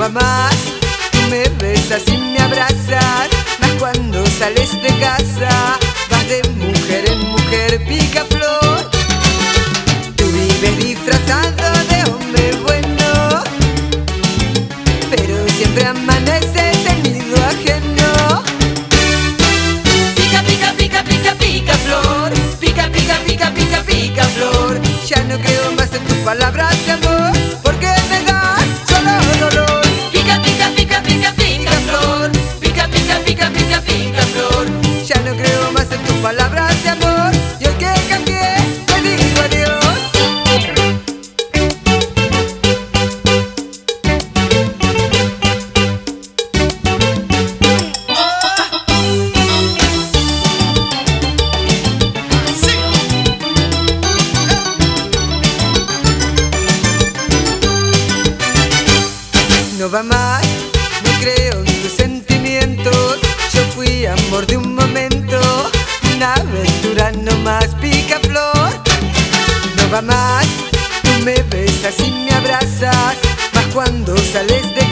va más. Tú me besas y me abrazas, mas cuando sales de casa vas de mujer en mujer picaflor. Tú vives disfrazado de hombre bueno, pero siempre amaneces en nido ajeno. Pica, pica, pica, pica, pica flor. Pica, pica, pica, pica, pica flor. Ya no creo más en tus palabras de amor, porque me das solo dolor. Pica, pica, pica, pica, pica flor. Pica, pica, pica, pica, pica flor. Ya no creo más en tus palabras de amor, y hoy que cambié te digo adiós. No va más, no creo en tus sentimientos. Yo fui amor de un momento, una aventura no más picaflor. No va más, tú me besas y me abrazas, mas cuando sales de